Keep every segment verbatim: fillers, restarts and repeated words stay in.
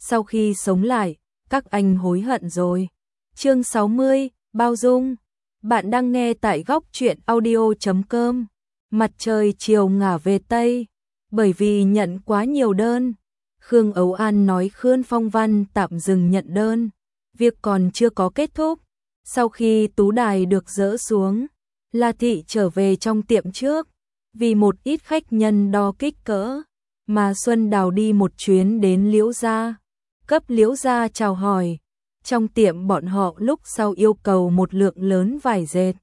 sau khi sống lại, các anh hối hận rồi. Chương sáu mươi, bao dung. Bạn đang nghe tại góc truyện audio chấm com. Mặt trời chiều ngả về Tây, bởi vì nhận quá nhiều đơn. Khương Ấu An nói Khương Phong Văn tạm dừng nhận đơn, việc còn chưa có kết thúc. Sau khi tú đài được dỡ xuống, La Thị trở về trong tiệm trước, vì một ít khách nhân đo kích cỡ, mà Xuân Đào đi một chuyến đến Liễu gia, cấp Liễu gia chào hỏi. Trong tiệm bọn họ lúc sau yêu cầu một lượng lớn vải dệt,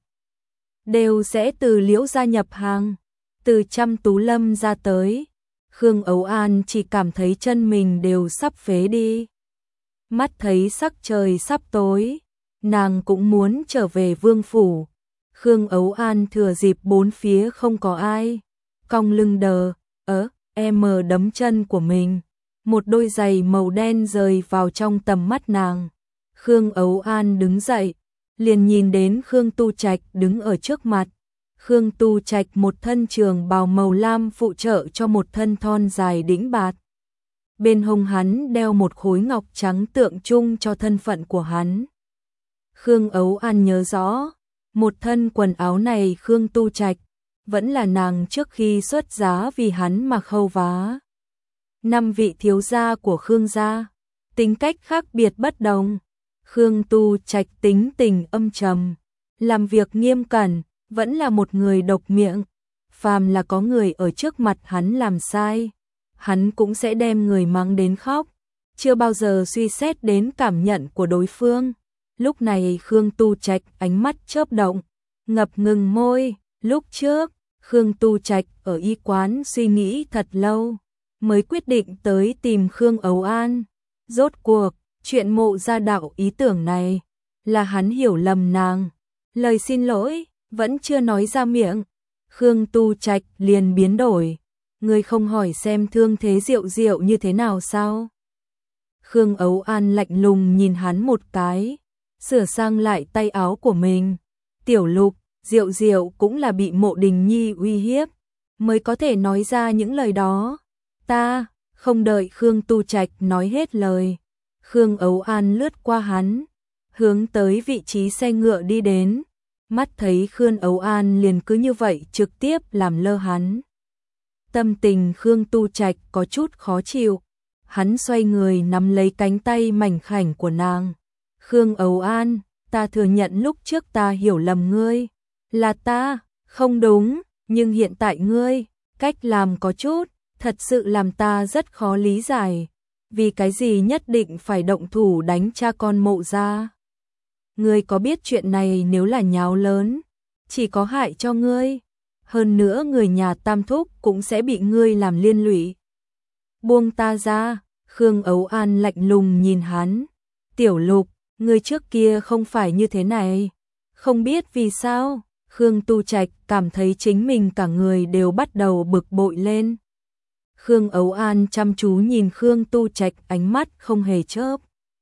đều sẽ từ Liễu gia nhập hàng, từ Trăm Tú Lâm ra tới. Khương Ấu An chỉ cảm thấy chân mình đều sắp phế đi. Mắt thấy sắc trời sắp tối, nàng cũng muốn trở về vương phủ. Khương Ấu An thừa dịp bốn phía không có ai, cong lưng đờ, ớ, em mờ đấm chân của mình. Một đôi giày màu đen rời vào trong tầm mắt nàng. Khương Ấu An đứng dậy, liền nhìn đến Khương Tu Trạch đứng ở trước mặt. Khương Tu Trạch một thân trường bào màu lam phụ trợ cho một thân thon dài đĩnh bạt. Bên hông hắn đeo một khối ngọc trắng tượng trưng cho thân phận của hắn. Khương Ấu An nhớ rõ, một thân quần áo này Khương Tu Trạch vẫn là nàng trước khi xuất giá vì hắn mà khâu vá. Năm vị thiếu gia của Khương gia, tính cách khác biệt bất đồng. Khương Tu Trạch tính tình âm trầm, làm việc nghiêm cẩn, vẫn là một người độc miệng. Phàm là có người ở trước mặt hắn làm sai, hắn cũng sẽ đem người mắng đến khóc, chưa bao giờ suy xét đến cảm nhận của đối phương. Lúc này Khương Tu Trạch ánh mắt chớp động, ngập ngừng môi. Lúc trước, Khương Tu Trạch ở y quán suy nghĩ thật lâu, mới quyết định tới tìm Khương Ấu An. Rốt cuộc, chuyện Mộ Gia Đạo ý tưởng này là hắn hiểu lầm nàng. Lời xin lỗi vẫn chưa nói ra miệng, Khương Tu Trạch liền biến đổi. Ngươi không hỏi xem thương thế Diệu Diệu như thế nào sao? Khương Ấu An lạnh lùng nhìn hắn một cái, sửa sang lại tay áo của mình. Tiểu Lục, Diệu Diệu cũng là bị Mộ Đình Nhi uy hiếp mới có thể nói ra những lời đó. Ta, không đợi Khương Tu Trạch nói hết lời, Khương Ấu An lướt qua hắn, hướng tới vị trí xe ngựa đi đến. Mắt thấy Khương Ấu An liền cứ như vậy trực tiếp làm lơ hắn. Tâm tình Khương Tu Trạch có chút khó chịu, hắn xoay người nắm lấy cánh tay mảnh khảnh của nàng. Khương Ấu An, ta thừa nhận lúc trước ta hiểu lầm ngươi, là ta, không đúng, nhưng hiện tại ngươi, cách làm có chút, thật sự làm ta rất khó lý giải. Vì cái gì nhất định phải động thủ đánh cha con Mộ gia? Ngươi có biết chuyện này nếu là nháo lớn, chỉ có hại cho ngươi, hơn nữa người nhà Tam Thúc cũng sẽ bị ngươi làm liên lụy. Buông ta ra. Khương Ấu An lạnh lùng nhìn hắn. Tiểu Lục, ngươi trước kia không phải như thế này. Không biết vì sao, Khương Tu Trạch cảm thấy chính mình cả người đều bắt đầu bực bội lên. Khương Ấu An chăm chú nhìn Khương Tu Trạch, ánh mắt không hề chớp.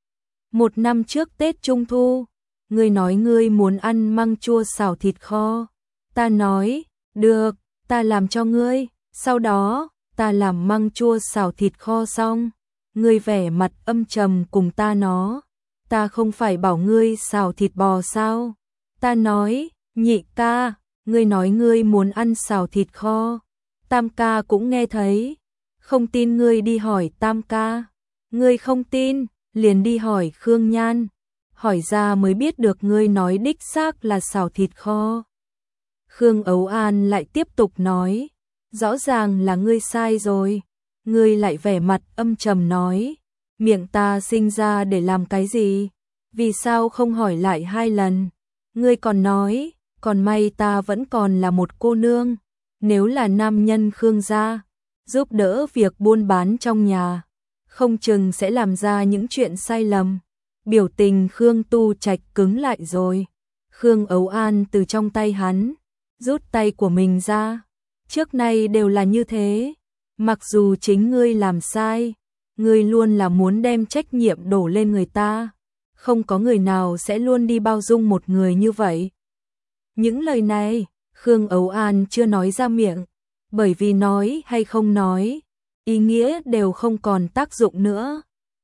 Một năm trước Tết Trung Thu, ngươi nói ngươi muốn ăn măng chua xào thịt kho. Ta nói, được, ta làm cho ngươi. Sau đó, ta làm măng chua xào thịt kho xong, ngươi vẻ mặt âm trầm cùng ta nói, ta không phải bảo ngươi xào thịt bò sao? Ta nói, Nhị ca, ngươi nói ngươi muốn ăn xào thịt kho. Tam ca cũng nghe thấy. Không tin ngươi đi hỏi Tam ca. Ngươi không tin, liền đi hỏi Khương Nhan. Hỏi ra mới biết được ngươi nói đích xác là xào thịt kho. Khương Ấu An lại tiếp tục nói, rõ ràng là ngươi sai rồi. Ngươi lại vẻ mặt âm trầm nói, miệng ta sinh ra để làm cái gì? Vì sao không hỏi lại hai lần? Ngươi còn nói, còn may ta vẫn còn là một cô nương. Nếu là nam nhân Khương gia, giúp đỡ việc buôn bán trong nhà, không chừng sẽ làm ra những chuyện sai lầm. Biểu tình Khương Tu Trạch cứng lại rồi. Khương Ấu An từ trong tay hắn rút tay của mình ra. Trước nay đều là như thế. Mặc dù chính ngươi làm sai, ngươi luôn là muốn đem trách nhiệm đổ lên người ta. Không có người nào sẽ luôn đi bao dung một người như vậy. Những lời này, Khương Ấu An chưa nói ra miệng, bởi vì nói hay không nói, ý nghĩa đều không còn tác dụng nữa.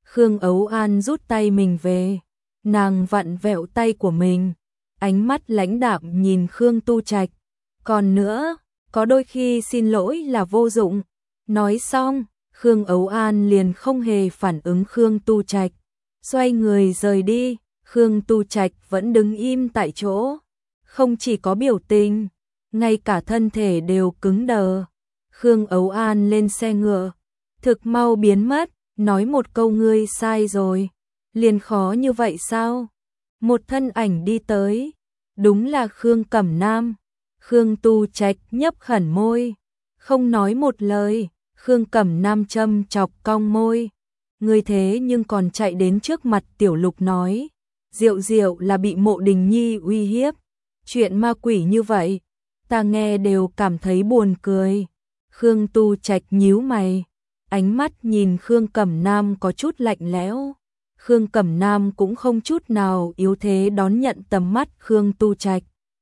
Khương Ấu An rút tay mình về, nàng vặn vẹo tay của mình, ánh mắt lãnh đạm nhìn Khương Tu Trạch. Còn nữa, có đôi khi xin lỗi là vô dụng. Nói xong, Khương Ấu An liền không hề phản ứng Khương Tu Trạch, xoay người rời đi. Khương Tu Trạch vẫn đứng im tại chỗ, không chỉ có biểu tình, ngay cả thân thể đều cứng đờ. Khương Ấu An lên xe ngựa, thực mau biến mất, nói một câu ngươi sai rồi, liền khó như vậy sao? Một thân ảnh đi tới, đúng là Khương Cẩm Nam. Khương Tu Trạch nhấp khẩn môi, không nói một lời. Khương Cẩm Nam châm chọc cong môi, ngươi thế nhưng còn chạy đến trước mặt Tiểu Lục nói, Diệu Diệu là bị Mộ Đình Nhi uy hiếp, chuyện ma quỷ như vậy, ta nghe đều cảm thấy buồn cười. Khương Tu Trạch nhíu mày, ánh mắt nhìn Khương Cẩm Nam có chút lạnh lẽo. Khương Cẩm Nam cũng không chút nào yếu thế đón nhận tầm mắt Khương Tu Trạch.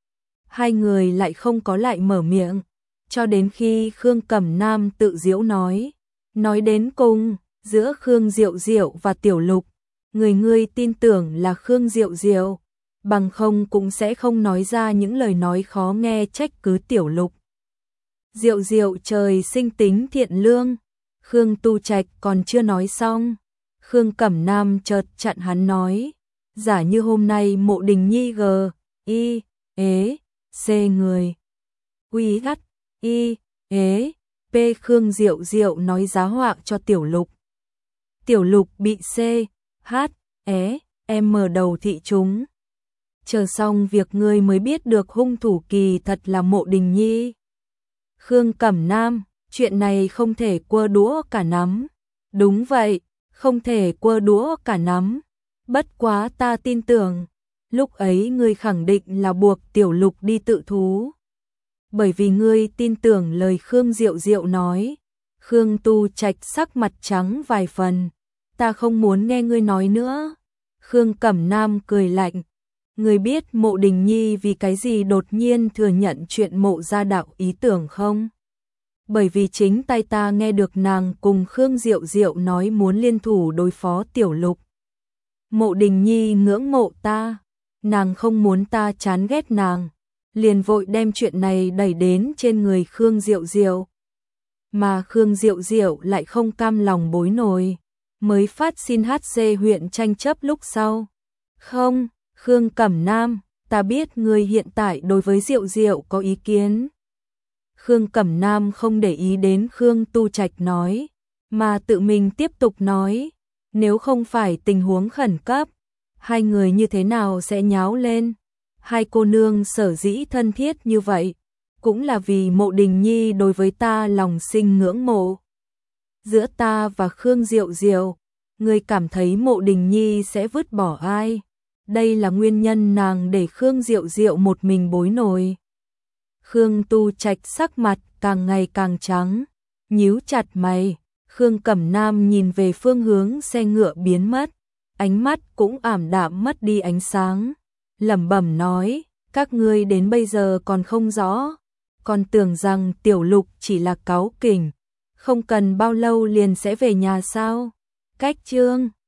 Hai người lại không có lại mở miệng, cho đến khi Khương Cẩm Nam tự giễu nói, nói đến cùng, giữa Khương Diệu Diệu và Tiểu Lục, người ngươi tin tưởng là Khương Diệu Diệu, bằng không cũng sẽ không nói ra những lời nói khó nghe trách cứ Tiểu Lục. Diệu Diệu trời sinh tính thiện lương. Khương Tu Trạch còn chưa nói xong, Khương Cẩm Nam chợt chặn hắn nói, giả như hôm nay Mộ Đình Nhi g, y, ế, c người, quy gắt, y, ế, p Khương Diệu Diệu nói giá họa cho Tiểu Lục. Tiểu Lục bị c, h, é, m đầu thị chúng. Chờ xong việc ngươi mới biết được hung thủ kỳ thật là Mộ Đình Nhi. Khương Cẩm Nam, chuyện này không thể quơ đũa cả nắm. Đúng vậy, không thể quơ đũa cả nắm. Bất quá ta tin tưởng, lúc ấy ngươi khẳng định là buộc Tiểu Lục đi tự thú. Bởi vì ngươi tin tưởng lời Khương Diệu Diệu nói. Khương Tu Trạch sắc mặt trắng vài phần. Ta không muốn nghe ngươi nói nữa. Khương Cẩm Nam cười lạnh. Ngươi biết Mộ Đình Nhi vì cái gì đột nhiên thừa nhận chuyện Mộ gia đạo ý tưởng không? Bởi vì chính tay ta nghe được nàng cùng Khương Diệu Diệu nói muốn liên thủ đối phó Tiểu Lục. Mộ Đình Nhi ngưỡng mộ ta, nàng không muốn ta chán ghét nàng, liền vội đem chuyện này đẩy đến trên người Khương Diệu Diệu. Mà Khương Diệu Diệu lại không cam lòng bối nổi, mới phát xin hát xê huyện tranh chấp lúc sau. Không, Khương Cẩm Nam, ta biết ngươi hiện tại đối với Diệu Diệu có ý kiến. Khương Cẩm Nam không để ý đến Khương Tu Trạch nói, mà tự mình tiếp tục nói, nếu không phải tình huống khẩn cấp, hai người như thế nào sẽ nháo lên? Hai cô nương sở dĩ thân thiết như vậy, cũng là vì Mộ Đình Nhi đối với ta lòng sinh ngưỡng mộ. Giữa ta và Khương Diệu Diệu, ngươi cảm thấy Mộ Đình Nhi sẽ vứt bỏ ai? Đây là nguyên nhân nàng để Khương Diệu Diệu một mình bối nổi. Khương Tu Trạch sắc mặt càng ngày càng trắng, nhíu chặt mày. Khương Cẩm Nam nhìn về phương hướng xe ngựa biến mất, ánh mắt cũng ảm đạm mất đi ánh sáng, lẩm bẩm nói, các ngươi đến bây giờ còn không rõ, còn tưởng rằng Tiểu Lục chỉ là cáu kỉnh, không cần bao lâu liền sẽ về nhà sao? Cách chương